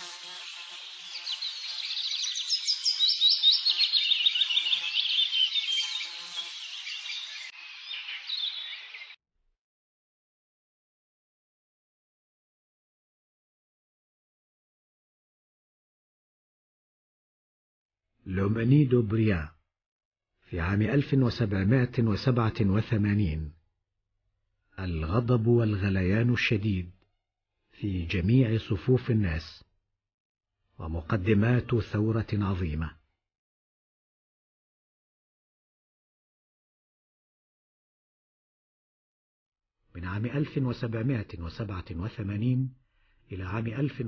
لوماني دوبريان في عام 1787. الغضب والغليان الشديد في جميع صفوف الناس، ومقدمات ثورة عظيمة. من عام 1787 إلى عام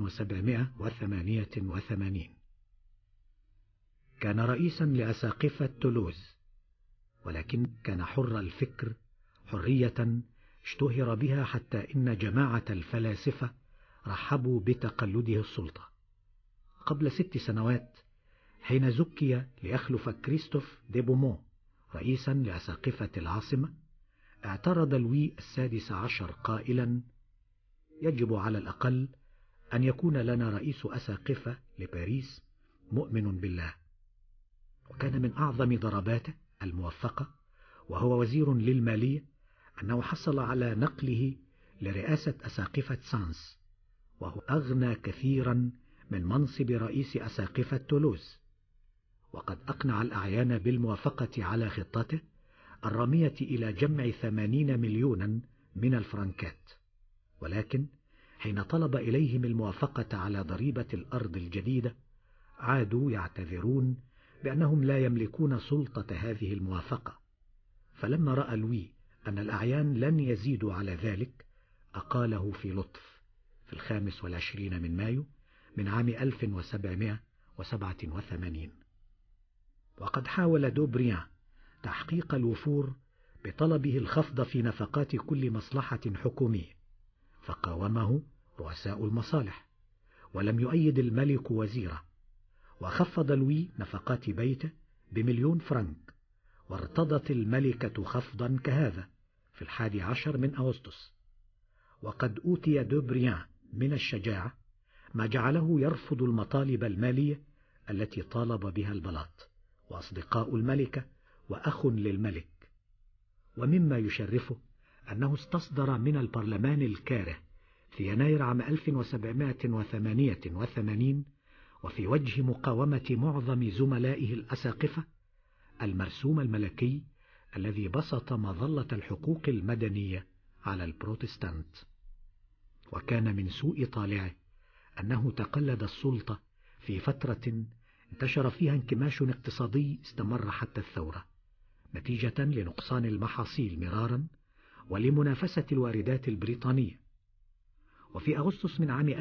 1788 كان رئيسا لأساقفة تولوز، ولكن كان حر الفكر حرية اشتهر بها حتى إن جماعة الفلاسفة رحبوا بتقلده السلطة. قبل 6 سنوات حين زكي ليخلف كريستوف دي بومون رئيسا لأساقفة العاصمة، اعترض لوي ال16 قائلا: يجب على الأقل أن يكون لنا رئيس أساقفة لباريس مؤمن بالله. وكان من أعظم ضرباته الموفقة وهو وزير للمالية أنه حصل على نقله لرئاسة أساقفة سانس، وهو أغنى كثيرا من منصب رئيس أساقفة تولوز. وقد أقنع الأعيان بالموافقة على خطته الرامية إلى جمع 80 مليونا من الفرنكات، ولكن حين طلب إليهم الموافقة على ضريبة الأرض الجديدة عادوا يعتذرون بأنهم لا يملكون سلطة هذه الموافقة. فلما رأى لوي أن الأعيان لن يزيدوا على ذلك أقاله في لطف في 25 من مايو من عام 1787. وقد حاول دوبريان تحقيق الوفور بطلبه الخفض في نفقات كل مصلحة حكومية، فقاومه رؤساء المصالح ولم يؤيد الملك وزيره، وخفض لوي نفقات بيته ب1,000,000 فرنك، وارتضت الملكة خفضا كهذا في 11 من أغسطس. وقد أوتي دوبريان من الشجاعة ما جعله يرفض المطالب المالية التي طالب بها البلاط وأصدقاء الملكة وأخ للملك. ومما يشرفه أنه استصدر من البرلمان الكاره في يناير عام 1788 وفي وجه مقاومة معظم زملائه الأساقفة المرسوم الملكي الذي بسط مظلة الحقوق المدنية على البروتستانت. وكان من سوء طالعه أنه تقلد السلطة في فترة انتشر فيها انكماش اقتصادي استمر حتى الثورة، نتيجة لنقصان المحاصيل مرارا ولمنافسة الواردات البريطانية. وفي أغسطس من عام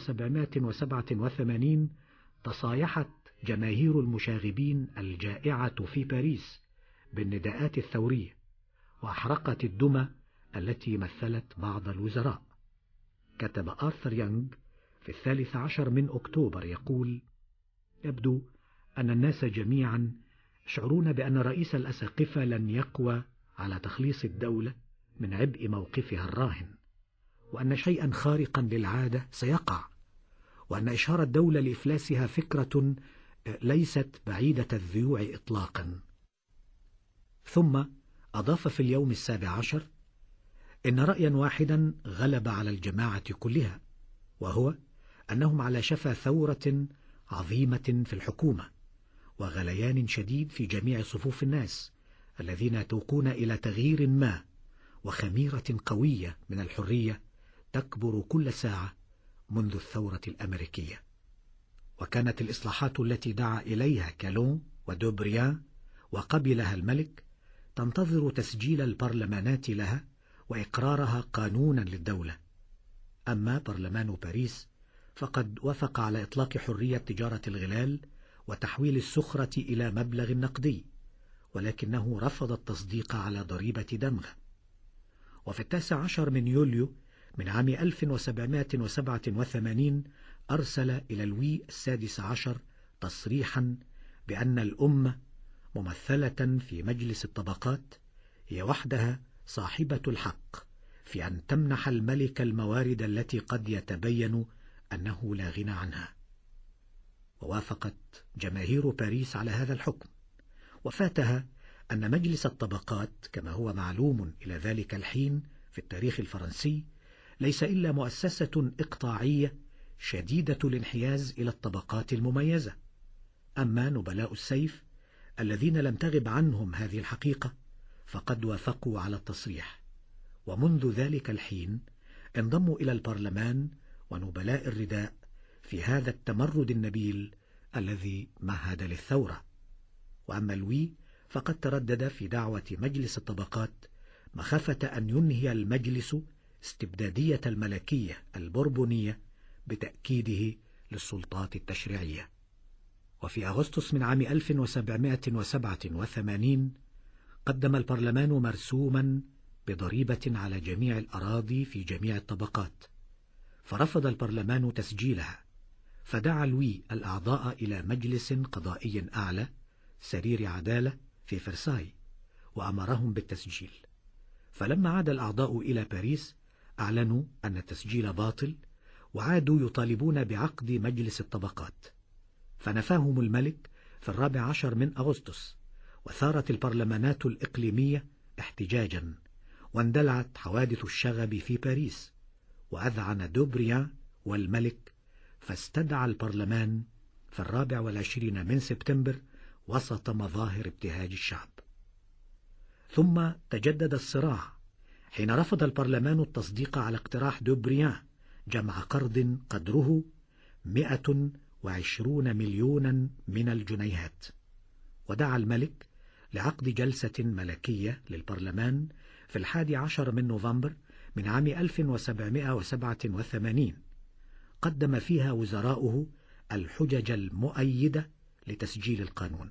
1787 تصايحت جماهير المشاغبين الجائعة في باريس بالنداءات الثورية، وأحرقت الدمى التي مثلت بعض الوزراء. كتب آرثر يونغ في 13 من أكتوبر يقول: يبدو أن الناس جميعا يشعرون بأن رئيس الأساقفة لن يقوى على تخليص الدولة من عبء موقفها الراهن، وأن شيئا خارقا للعادة سيقع، وأن إشهار الدولة لإفلاسها فكرة ليست بعيدة الذيوع إطلاقا. ثم أضاف في اليوم 17 إن رأيا واحدا غلب على الجماعة كلها، وهو أنهم على شفا ثورة عظيمة في الحكومة وغليان شديد في جميع صفوف الناس الذين يتوقون إلى تغيير ما، وخميرة قوية من الحرية تكبر كل ساعة منذ الثورة الأمريكية. وكانت الإصلاحات التي دعا إليها كالون ودوبريان وقبلها الملك تنتظر تسجيل البرلمانات لها وإقرارها قانونا للدولة. أما برلمان باريس فقد وافق على إطلاق حرية تجارة الغلال وتحويل السخرة إلى مبلغ نقدي، ولكنه رفض التصديق على ضريبة دمغ. وفي 19 من يوليو من عام 1787 أرسل إلى لوي ال16 تصريحا بأن الأمة ممثلة في مجلس الطبقات هي وحدها صاحبة الحق في أن تمنح الملك الموارد التي قد يتبين أنه لا غنى عنها. ووافقت جماهير باريس على هذا الحكم، وفاتها أن مجلس الطبقات كما هو معلوم إلى ذلك الحين في التاريخ الفرنسي ليس إلا مؤسسة إقطاعية شديدة الانحياز إلى الطبقات المميزة. أما نبلاء السيف الذين لم تغب عنهم هذه الحقيقة فقد وافقوا على التصريح، ومنذ ذلك الحين انضموا إلى البرلمان ونبلاء الرداء في هذا التمرد النبيل الذي مهد للثورة. وأما لوي فقد تردد في دعوة مجلس الطبقات مخافة أن ينهي المجلس استبدادية الملكية البوربونية بتأكيده للسلطات التشريعية. وفي أغسطس من عام 1787 قدم البرلمان مرسوما بضريبة على جميع الأراضي في جميع الطبقات، فرفض البرلمان تسجيلها، فدعا لوي الأعضاء إلى مجلس قضائي أعلى سرير عدالة في فرساي وأمرهم بالتسجيل. فلما عاد الأعضاء إلى باريس أعلنوا أن التسجيل باطل، وعادوا يطالبون بعقد مجلس الطبقات، فنفاهم الملك في 14 من أغسطس، وثارت البرلمانات الإقليمية احتجاجا، واندلعت حوادث الشغب في باريس، وأذعن دوبريان والملك، فاستدعى البرلمان في 24 من سبتمبر وسط مظاهر ابتهاج الشعب. ثم تجدد الصراع حين رفض البرلمان التصديق على اقتراح دوبريان جمع قرض قدره 120 مليونا من الجنيهات، ودعا الملك لعقد جلسة ملكية للبرلمان في 11 من نوفمبر من عام 1787 قدم فيها وزراؤه الحجج المؤيدة لتسجيل القانون.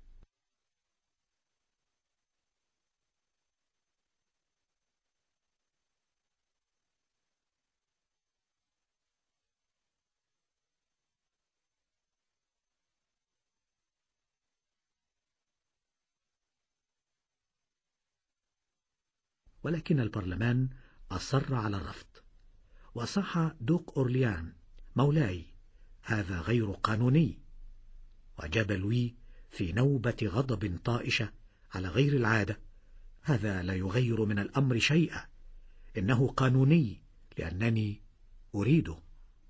ولكن البرلمان أصر على الرفض، وصح دوق أورليان: مولاي، هذا غير قانوني. وأجاب لوي في نوبة غضب طائشة على غير العادة: هذا لا يغير من الأمر شيئا، إنه قانوني لأنني أريده.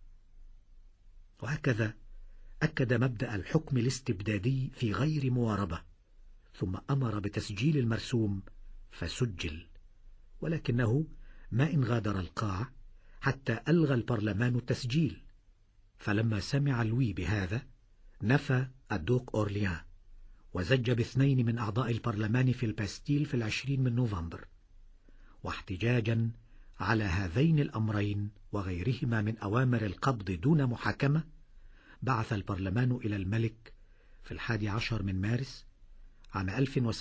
وهكذا أكد مبدأ الحكم الاستبدادي في غير مواربة، ثم أمر بتسجيل المرسوم فسجل، ولكنه ما إن غادر القاعة حتى ألغى البرلمان التسجيل. فلما سمع لوي بهذا نفى الدوق أورليان، وزج باثنين من أعضاء البرلمان في الباستيل في 20 من نوفمبر. واحتجاجا على هذين الأمرين وغيرهما من أوامر القبض دون محاكمة، بعث البرلمان إلى الملك في 11 من مارس عام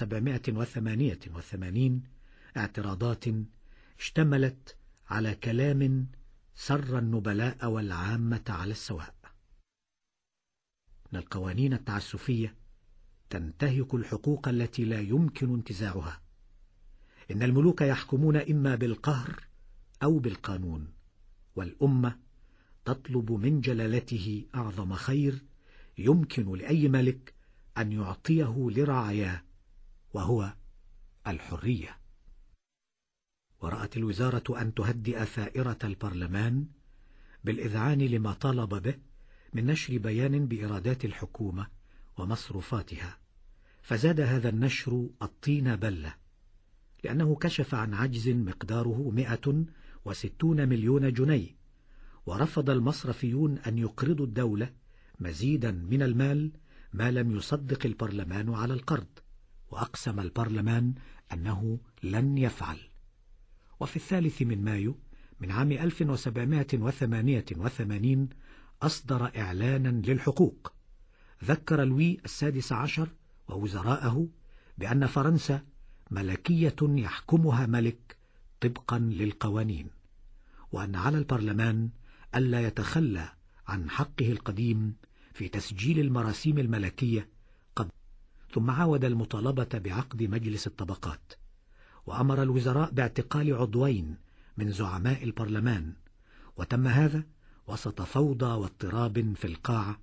1788 اعتراضات اشتملت على كلام سر النبلاء والعامة على السواء. إن القوانين التعسفية تنتهك الحقوق التي لا يمكن انتزاعها. إن الملوك يحكمون إما بالقهر أو بالقانون، والأمة تطلب من جلالته أعظم خير يمكن لأي ملك أن يعطيه لرعاياه، وهو الحرية. ورأت الوزارة أن تهدئ ثائرة البرلمان بالإذعان لما طالب به من نشر بيان بإيرادات الحكومة ومصروفاتها، فزاد هذا النشر الطين بلة، لأنه كشف عن عجز مقداره 160 مليون جنيه، ورفض المصرفيون أن يقرضوا الدولة مزيدا من المال ما لم يصدق البرلمان على القرض، وأقسم البرلمان أنه لن يفعل. وفي 3 من مايو من عام 1788 أصدر إعلانا للحقوق، ذكر لوي ال16 ووزراءه بأن فرنسا ملكية يحكمها ملك طبقا للقوانين، وأن على البرلمان ألا يتخلى عن حقه القديم في تسجيل المراسيم الملكية ثم عاود المطالبة بعقد مجلس الطبقات، وأمر الوزراء باعتقال عضوين من زعماء البرلمان، وتم هذا وسط فوضى واضطراب في القاعة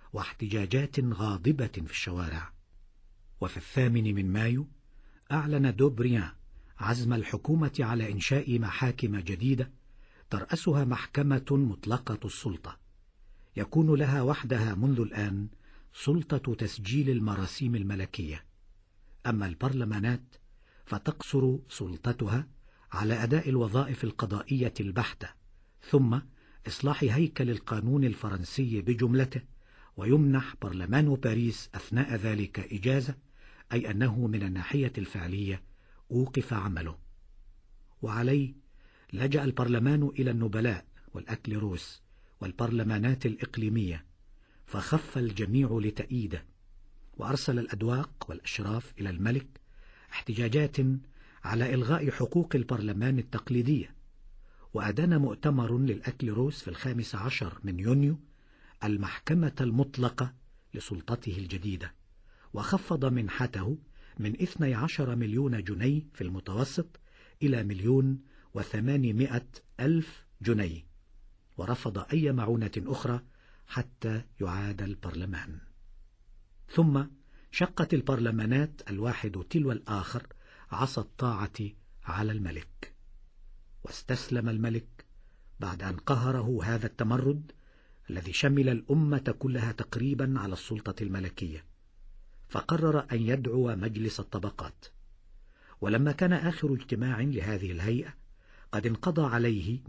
واحتجاجات غاضبة في الشوارع. وفي 8 مايو أعلن دوبريان عزم الحكومة على إنشاء محاكم جديدة ترأسها محكمة مطلقة السلطة، يكون لها وحدها منذ الآن سلطة تسجيل المراسيم الملكية. أما البرلمانات فتقصر سلطتها على أداء الوظائف القضائية البحتة، ثم إصلاح هيكل القانون الفرنسي بجملته، ويمنح برلمان باريس أثناء ذلك إجازة، أي أنه من الناحية الفعلية أوقف عمله. وعليه لجأ البرلمان إلى النبلاء والأكليروس والبرلمانات الإقليمية، فخف الجميع لتأييده، وأرسل الأدواق والأشراف إلى الملك احتجاجات على إلغاء حقوق البرلمان التقليدية. وأدان مؤتمر للأكليروس في 15 يونيو المحكمة المطلقة لسلطته الجديدة، وخفض منحته من 12 مليون جنيه في المتوسط إلى 1,800,000 جنيه، ورفض أي معونة أخرى حتى يعاد البرلمان. ثم شقت البرلمانات الواحد تلو الآخر عصا الطاعة على الملك، واستسلم الملك بعد أن قهره هذا التمرد الذي شمل الأمة كلها تقريبا على السلطة الملكية، فقرر أن يدعو مجلس الطبقات. ولما كان آخر اجتماع لهذه الهيئة قد انقضى عليه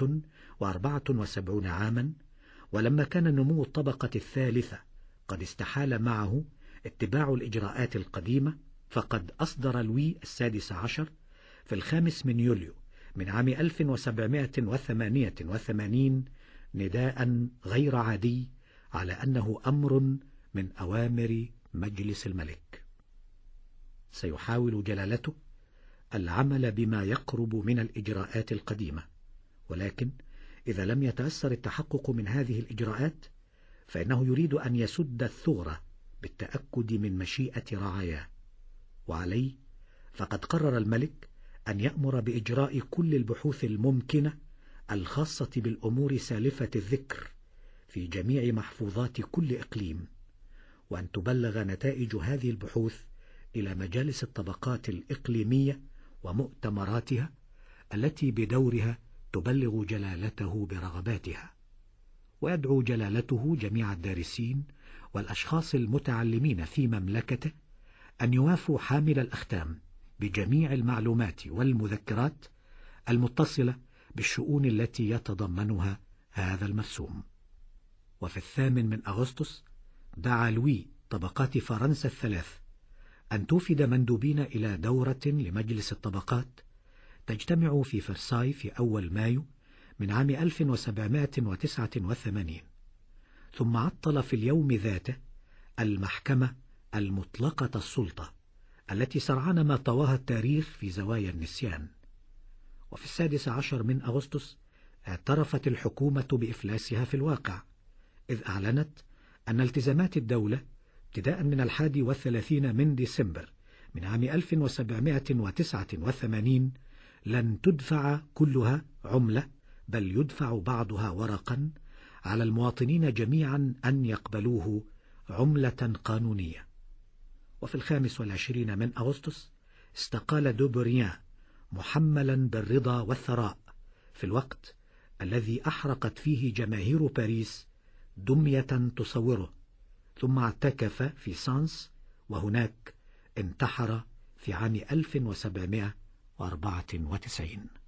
174 عاما، ولما كان نمو الطبقة الثالثة قد استحال معه اتباع الإجراءات القديمة، فقد أصدر لوي ال16 في 5 يوليو من عام 1788 نداء غير عادي على أنه أمر من أوامر مجلس الملك. سيحاول جلالته العمل بما يقرب من الإجراءات القديمة، ولكن إذا لم يتأثر التحقق من هذه الإجراءات فإنه يريد أن يسد الثغرة بالتأكد من مشيئة رعاياه. وعليه فقد قرر الملك أن يأمر بإجراء كل البحوث الممكنة الخاصة بالأمور سالفة الذكر في جميع محفوظات كل إقليم، وأن تبلغ نتائج هذه البحوث إلى مجالس الطبقات الإقليمية ومؤتمراتها التي بدورها تبلغ جلالته برغباتها. ويدعو جلالته جميع الدارسين والأشخاص المتعلمين في مملكته أن يوافوا حامل الأختام بجميع المعلومات والمذكرات المتصلة بالشؤون التي يتضمنها هذا المرسوم. وفي 8 أغسطس دعا لوي طبقات فرنسا الثلاث أن توفد مندوبين إلى دورة لمجلس الطبقات تجتمع في فرساي في أول مايو من عام 1789، ثم عطل في اليوم ذاته المحكمة المطلقة السلطة التي سرعان ما طواها التاريخ في زوايا النسيان. وفي 16 أغسطس اعترفت الحكومة بإفلاسها في الواقع، إذ أعلنت أن التزامات الدولة ابتداء من 31 ديسمبر من عام 1789 لن تدفع كلها عملة، بل يدفع بعضها ورقا على المواطنين جميعا أن يقبلوه عملة قانونية. وفي 25 أغسطس استقال دوبريان محملا بالرضا والثراء في الوقت الذي أحرقت فيه جماهير باريس دمية تصوره، ثم اعتكف في سانس، وهناك انتحر في عام 1794.